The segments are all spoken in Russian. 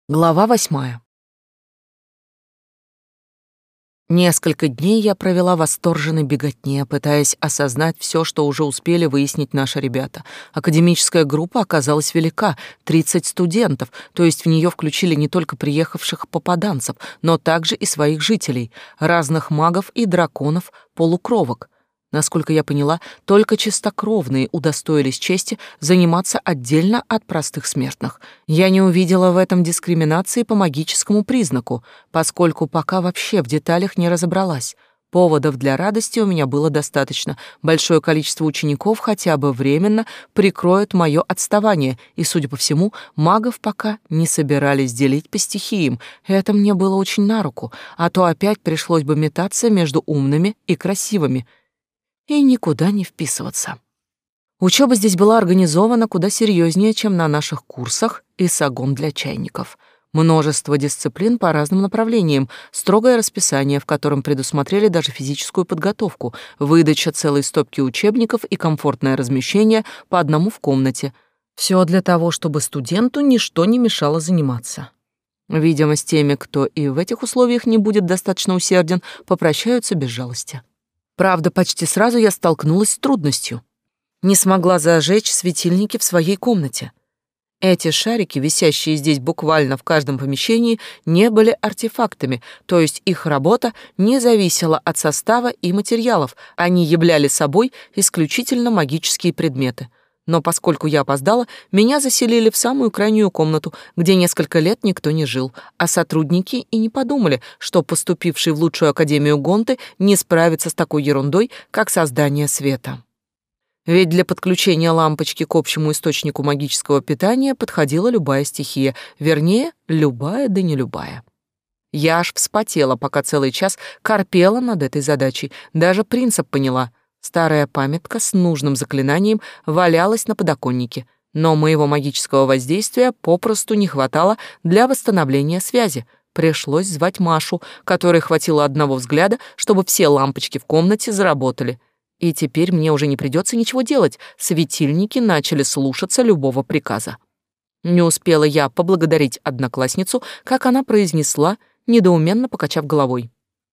Глава 8. Несколько дней я провела в восторженной беготне, пытаясь осознать все, что уже успели выяснить наши ребята. Академическая группа оказалась велика — 30 студентов, то есть в нее включили не только приехавших попаданцев, но также и своих жителей, разных магов и драконов-полукровок. Насколько я поняла, только чистокровные удостоились чести заниматься отдельно от простых смертных. Я не увидела в этом дискриминации по магическому признаку, поскольку пока вообще в деталях не разобралась. Поводов для радости у меня было достаточно. Большое количество учеников хотя бы временно прикроет мое отставание, и, судя по всему, магов пока не собирались делить по стихиям. Это мне было очень на руку, а то опять пришлось бы метаться между умными и красивыми и никуда не вписываться. Учеба здесь была организована куда серьезнее, чем на наших курсах и сагон для чайников. Множество дисциплин по разным направлениям, строгое расписание, в котором предусмотрели даже физическую подготовку, выдача целой стопки учебников и комфортное размещение по одному в комнате. Все для того, чтобы студенту ничто не мешало заниматься. Видимо, с теми, кто и в этих условиях не будет достаточно усерден, попрощаются без жалости. Правда, почти сразу я столкнулась с трудностью. Не смогла зажечь светильники в своей комнате. Эти шарики, висящие здесь буквально в каждом помещении, не были артефактами, то есть их работа не зависела от состава и материалов, они являли собой исключительно магические предметы. Но поскольку я опоздала, меня заселили в самую крайнюю комнату, где несколько лет никто не жил, а сотрудники и не подумали, что поступивший в лучшую академию Гонты не справится с такой ерундой, как создание света. Ведь для подключения лампочки к общему источнику магического питания подходила любая стихия, вернее, любая да не любая. Я аж вспотела, пока целый час корпела над этой задачей, даже принцип поняла. Старая памятка с нужным заклинанием валялась на подоконнике, но моего магического воздействия попросту не хватало для восстановления связи. Пришлось звать Машу, которой хватило одного взгляда, чтобы все лампочки в комнате заработали. И теперь мне уже не придется ничего делать, светильники начали слушаться любого приказа. Не успела я поблагодарить одноклассницу, как она произнесла, недоуменно покачав головой: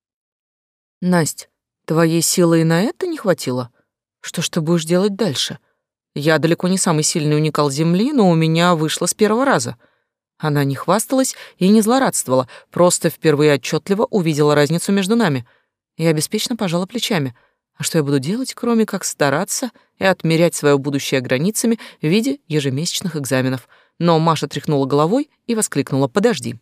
«Насть, твоей силы и на это не хватило? Что ж ты будешь делать дальше? Я далеко не самый сильный уникал Земли, но у меня вышло с первого раза». Она не хвасталась и не злорадствовала, просто впервые отчетливо увидела разницу между нами. Я беспечно пожала плечами. А что я буду делать, кроме как стараться и отмерять свое будущее границами в виде ежемесячных экзаменов? Но Маша тряхнула головой и воскликнула: «Подожди».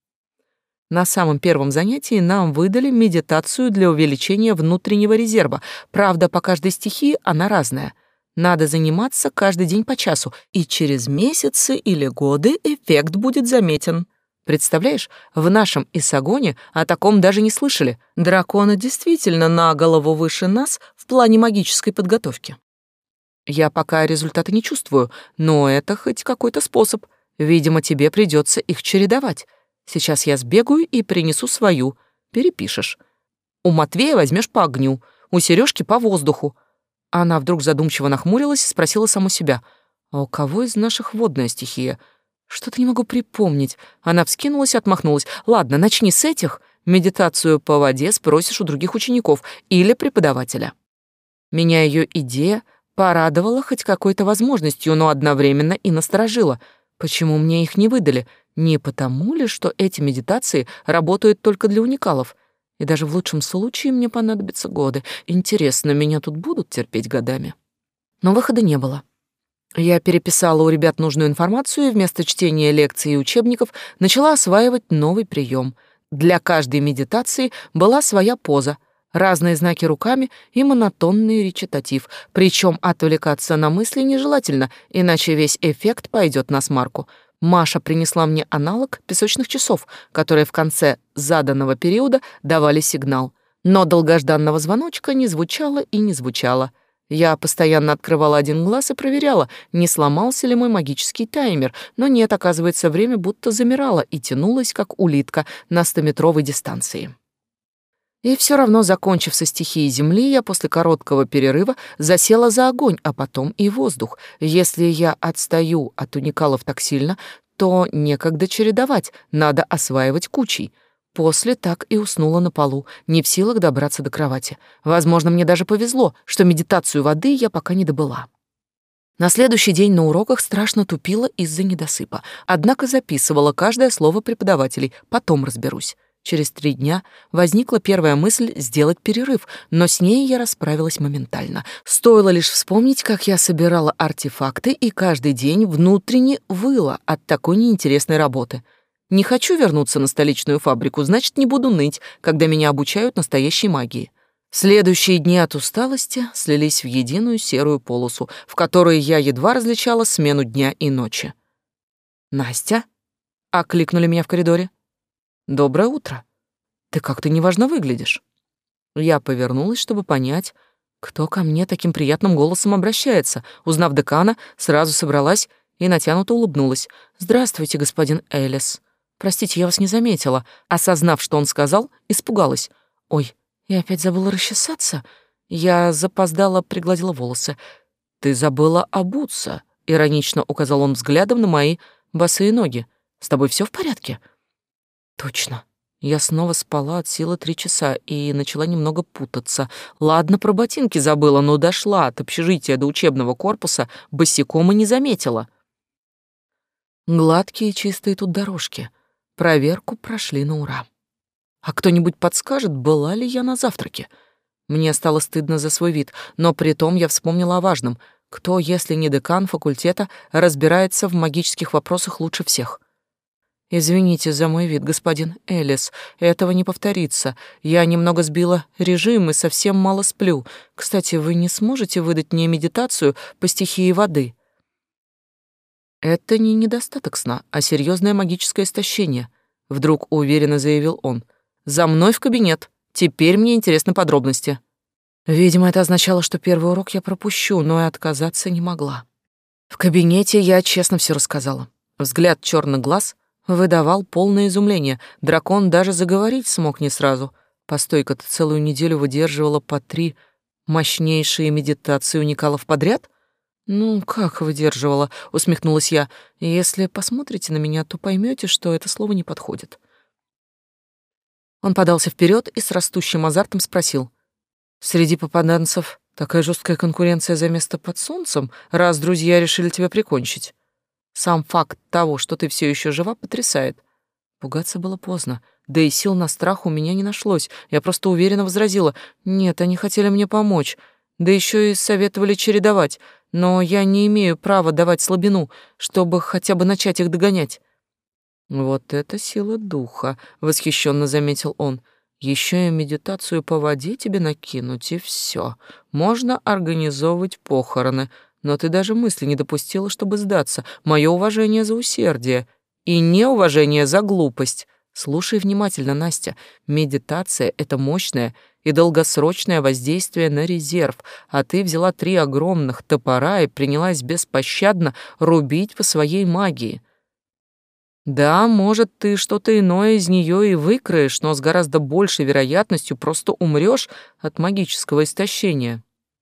На самом первом занятии нам выдали медитацию для увеличения внутреннего резерва. Правда, по каждой стихии она разная. Надо заниматься каждый день по часу, и через месяцы или годы эффект будет заметен. Представляешь, в нашем Исагоне о таком даже не слышали. Драконы действительно на голову выше нас в плане магической подготовки. Я пока результаты не чувствую, но это хоть какой-то способ. Видимо, тебе придется их чередовать. Сейчас я сбегаю и принесу свою. Перепишешь. У Матвея возьмешь по огню, у Сережки по воздуху. Она вдруг задумчиво нахмурилась и спросила саму себя: а у кого из наших водная стихия? Что-то не могу припомнить. Она вскинулась и отмахнулась. Ладно, начни с этих. Медитацию по воде спросишь у других учеников или преподавателя. Меня ее идея порадовала хоть какой-то возможностью, но одновременно и насторожила. Почему мне их не выдали? Не потому ли, что эти медитации работают только для уникалов? И даже в лучшем случае мне понадобятся годы. Интересно, меня тут будут терпеть годами? Но выхода не было. Я переписала у ребят нужную информацию и вместо чтения лекций и учебников начала осваивать новый прием. Для каждой медитации была своя поза, разные знаки руками и монотонный речитатив. Причем отвлекаться на мысли нежелательно, иначе весь эффект пойдет на смарку. Маша принесла мне аналог песочных часов, которые в конце заданного периода давали сигнал. Но долгожданного звоночка не звучало и не звучало. Я постоянно открывала один глаз и проверяла, не сломался ли мой магический таймер, но нет, оказывается, время будто замирало и тянулось, как улитка на 100-метровой дистанции. И все равно, закончив со стихией земли, я после короткого перерыва засела за огонь, а потом и воздух. Если я отстаю от уникалов так сильно, то некогда чередовать, надо осваивать кучей. После так и уснула на полу, не в силах добраться до кровати. Возможно, мне даже повезло, что медитацию воды я пока не добыла. На следующий день на уроках страшно тупила из-за недосыпа, однако записывала каждое слово преподавателей, потом разберусь. Через 3 дня возникла первая мысль сделать перерыв, но с ней я расправилась моментально. Стоило лишь вспомнить, как я собирала артефакты и каждый день внутренне выла от такой неинтересной работы. Не хочу вернуться на столичную фабрику, значит, не буду ныть, когда меня обучают настоящей магии. Следующие дни от усталости слились в единую серую полосу, в которой я едва различала смену дня и ночи. «Настя?» — окликнули меня в коридоре. «Доброе утро. Ты как-то неважно выглядишь». Я повернулась, чтобы понять, кто ко мне таким приятным голосом обращается. Узнав декана, сразу собралась и натянуто улыбнулась. «Здравствуйте, господин Элис. Простите, я вас не заметила». Осознав, что он сказал, испугалась. «Ой, я опять забыла расчесаться?» Я запоздала, пригладила волосы. «Ты забыла обуться», — иронично указал он взглядом на мои босые ноги. «С тобой все в порядке?» «Точно. Я снова спала от силы 3 часа и начала немного путаться. Ладно, про ботинки забыла, но дошла от общежития до учебного корпуса босиком и не заметила». Гладкие и чистые тут дорожки. Проверку прошли на ура. А кто-нибудь подскажет, была ли я на завтраке? Мне стало стыдно за свой вид, но при том я вспомнила о важном. Кто, если не декан факультета, разбирается в магических вопросах лучше всех? «Извините за мой вид, господин Элис, этого не повторится. Я немного сбила режим и совсем мало сплю. Кстати, вы не сможете выдать мне медитацию по стихии воды?» «Это не недостаток сна, а серьезное магическое истощение», — вдруг уверенно заявил он. «За мной в кабинет. Теперь мне интересны подробности». Видимо, это означало, что первый урок я пропущу, но и отказаться не могла. В кабинете я честно все рассказала. Взгляд черных глаз выдавал полное изумление. Дракон даже заговорить смог не сразу. Постой-ка, ты целую неделю выдерживала по 3 мощнейшие медитации уникалов подряд? «Ну, как выдерживала?» — усмехнулась я. «Если посмотрите на меня, то поймете, что это слово не подходит». Он подался вперед и с растущим азартом спросил. «Среди попаданцев такая жесткая конкуренция за место под солнцем, раз друзья решили тебя прикончить. Сам факт того, что ты все еще жива, потрясает». Пугаться было поздно, да и сил на страх у меня не нашлось. Я просто уверенно возразила. «Нет, они хотели мне помочь, да еще и советовали чередовать, но я не имею права давать слабину, чтобы хотя бы начать их догонять». «Вот это сила духа», — восхищенно заметил он. «Еще и медитацию по воде тебе накинуть, и все. Можно организовывать похороны, но ты даже мысли не допустила, чтобы сдаться. Мое уважение за усердие и неуважение за глупость. Слушай внимательно, Настя. Медитация — это мощное и долгосрочное воздействие на резерв, а ты взяла 3 огромных топора и принялась беспощадно рубить по своей магии. Да, может, ты что-то иное из нее и выкроешь, но с гораздо большей вероятностью просто умрешь от магического истощения».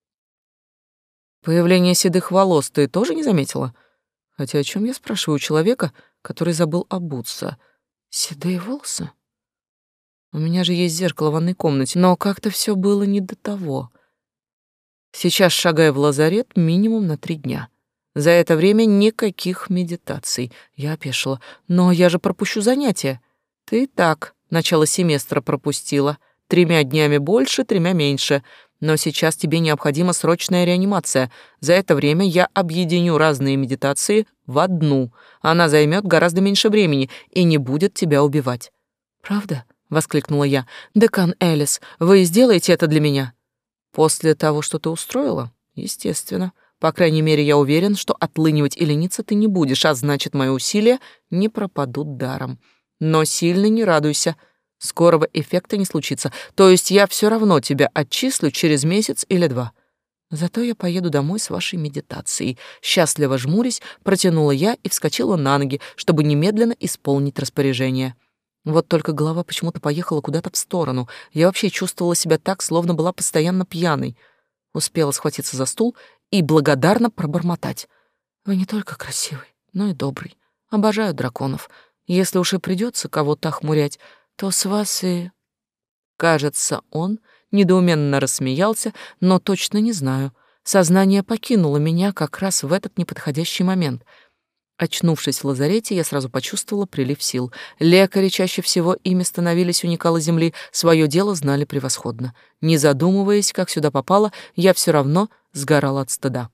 «Появление седых волос ты тоже не заметила? Хотя о чем я спрашиваю у человека, который забыл обуться? Седые волосы? У меня же есть зеркало в ванной комнате, но как-то все было не до того. Сейчас шагаю в лазарет минимум на 3 дня. За это время никаких медитаций». Я опешила. «Но я же пропущу занятия». «Ты так, начало семестра пропустила. 3 днями больше, 3 меньше. Но сейчас тебе необходима срочная реанимация. За это время я объединю разные медитации в одну. Она займет гораздо меньше времени и не будет тебя убивать». «Правда?» — воскликнула я. «Декан Элис, вы сделаете это для меня?» «После того, что ты устроила? Естественно. По крайней мере, я уверен, что отлынивать и лениться ты не будешь, а значит, мои усилия не пропадут даром. Но сильно не радуйся. Скорого эффекта не случится. То есть я все равно тебя отчислю через месяц или 2. Зато я поеду домой с вашей медитацией». Счастливо жмурясь, протянула я и вскочила на ноги, чтобы немедленно исполнить распоряжение. Вот только голова почему-то поехала куда-то в сторону. Я вообще чувствовала себя так, словно была постоянно пьяной. Успела схватиться за стул и благодарно пробормотать: «Вы не только красивый, но и добрый. Обожаю драконов. Если уж и придется кого-то охмурять, то с вас и...» Кажется, он недоуменно рассмеялся, но точно не знаю. Сознание покинуло меня как раз в этот неподходящий момент. Очнувшись в лазарете, я сразу почувствовала прилив сил. Лекари, чаще всего ими становились уникалы Земли, свое дело знали превосходно. Не задумываясь, как сюда попала, я все равно сгорала от стыда.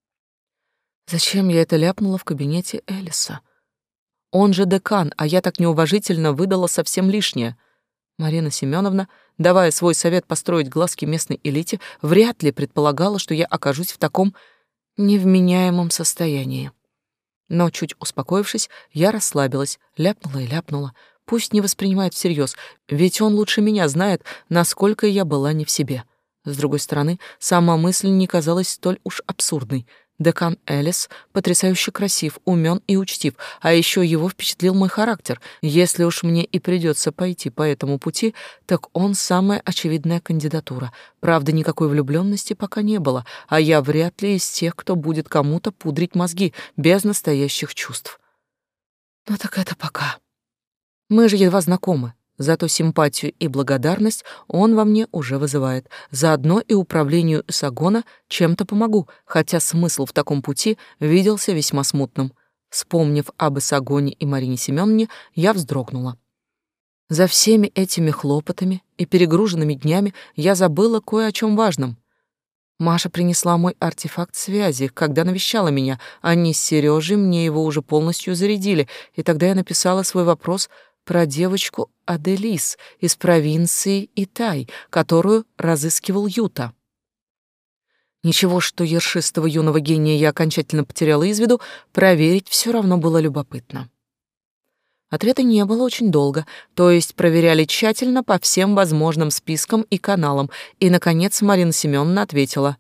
Зачем я это ляпнула в кабинете Элиса? Он же декан, а я так неуважительно выдала совсем лишнее. Марина Семеновна, давая свой совет построить глазки местной элите, вряд ли предполагала, что я окажусь в таком невменяемом состоянии. Но, чуть успокоившись, я расслабилась, ляпнула и ляпнула. Пусть не воспринимает всерьез, ведь он лучше меня знает, насколько я была не в себе. С другой стороны, сама мысль не казалась столь уж абсурдной. Декан Элис потрясающе красив, умен и учтив, а еще его впечатлил мой характер. Если уж мне и придется пойти по этому пути, так он самая очевидная кандидатура. Правда, никакой влюбленности пока не было, а я вряд ли из тех, кто будет кому-то пудрить мозги без настоящих чувств. Ну так это пока. Мы же едва знакомы. Зато симпатию и благодарность он во мне уже вызывает. Заодно и управлению Эсагона чем-то помогу, хотя смысл в таком пути виделся весьма смутным. Вспомнив об Эсагоне и Марине Семеновне, я вздрогнула. За всеми этими хлопотами и перегруженными днями я забыла кое о чем важном. Маша принесла мой артефакт связи, когда навещала меня. Они с Сережей мне его уже полностью зарядили, и тогда я написала свой вопрос про девочку Аделис из провинции Итай, которую разыскивал Юта. Ничего, что ершистого юного гения я окончательно потеряла из виду, проверить все равно было любопытно. Ответа не было очень долго, то есть проверяли тщательно по всем возможным спискам и каналам, и, наконец, Марина Семеновна ответила: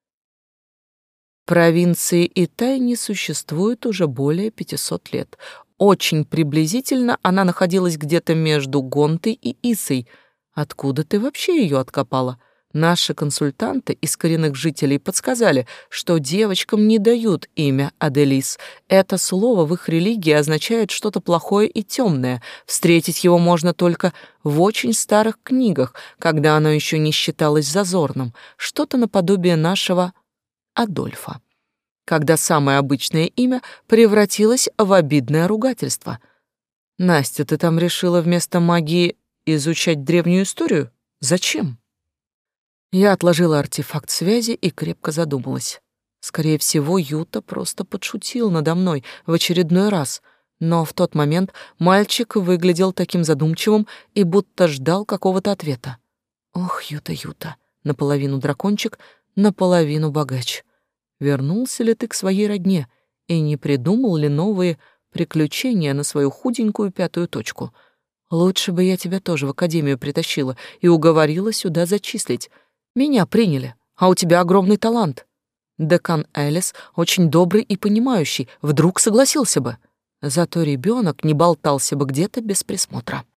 «Провинции Итай не существует уже более 500 лет. Очень приблизительно она находилась где-то между Гонтой и Исой. Откуда ты вообще ее откопала? Наши консультанты из коренных жителей подсказали, что девочкам не дают имя Аделис. Это слово в их религии означает что-то плохое и темное. Встретить его можно только в очень старых книгах, когда оно еще не считалось зазорным. Что-то наподобие нашего Адольфа, когда самое обычное имя превратилось в обидное ругательство. Настя, ты там решила вместо магии изучать древнюю историю? Зачем?» Я отложила артефакт связи и крепко задумалась. Скорее всего, Юта просто подшутил надо мной в очередной раз, но в тот момент мальчик выглядел таким задумчивым и будто ждал какого-то ответа. Ох, Юта, Юта, наполовину дракончик, наполовину богач. Вернулся ли ты к своей родне и не придумал ли новые приключения на свою худенькую пятую точку? Лучше бы я тебя тоже в академию притащила и уговорила сюда зачислить. Меня приняли, а у тебя огромный талант. Декан Элис очень добрый и понимающий, вдруг согласился бы. Зато ребенок не болтался бы где-то без присмотра.